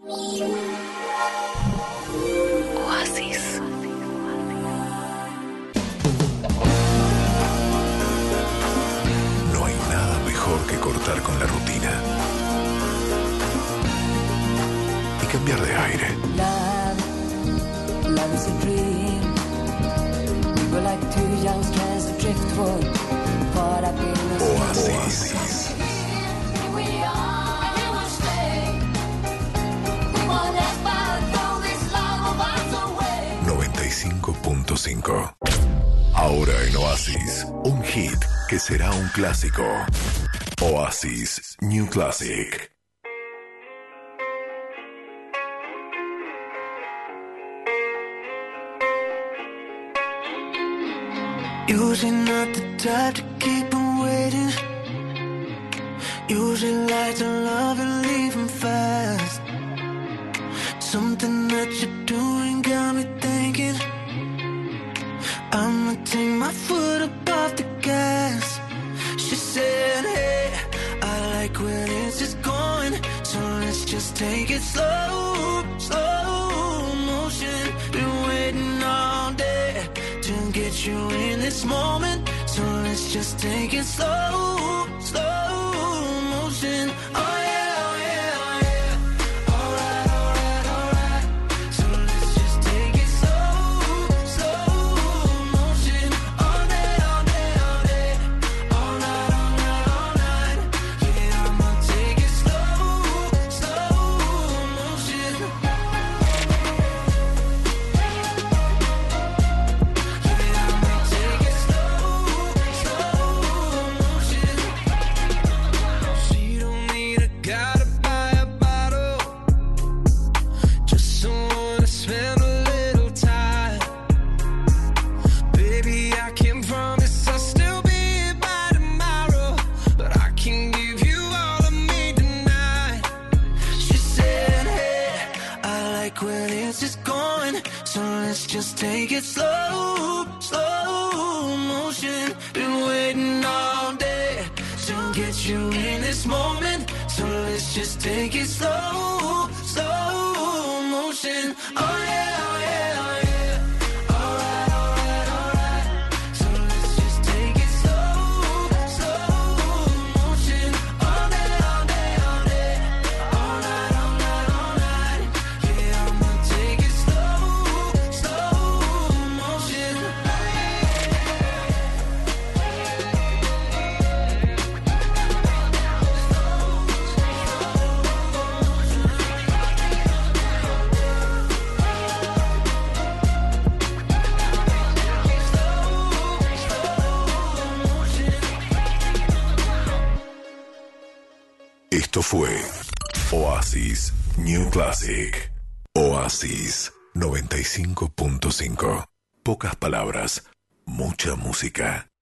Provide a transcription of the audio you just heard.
Oasis. No hay nada mejor que cortar con la rutina y cambiar de aire. Love is a dream. We were like two young strands of driftwood, caught up in the Oasis. 95.5. Ahora en Oasis, un hit que será un clásico. Oasis New Classic. Usually not the type to keep them waiting. Usually like to love and leave them fast. Something that you're doing got me thinking I'ma take my foot up off the gas. She said, hey, I like where this is going, so let's just take it slow, slow motion. Been waiting all day to get you in this moment, so let's just take it slow, slow motion. Oh yeah, oh yeah, oh yeah. Alright, alright, alright. So let's just take it slow, slow motion. All day, all day, all day. All night, all night, all night. Yeah, I'ma take it slow, slow motion. She don't need a guy to buy a bottle, just someone to spend a little time. Baby, I can't promise I'll still be here by tomorrow, but I can give you all of me tonight. She said, hey, I like where this is going, so let's just take it slow, slow motion. Been waiting all day to get you in this moment, so let's just take it slow, slow motion. Oh yeah, oh yeah, oh yeah. Alright, alright, alright. So let's just take it slow, slow motion. All day, all day, all day. All night, all night, all night. Yeah, I'ma take it slow, slow motion. Esto fue Oasis New Classic. Oasis 95.5. Pocas palabras, mucha música.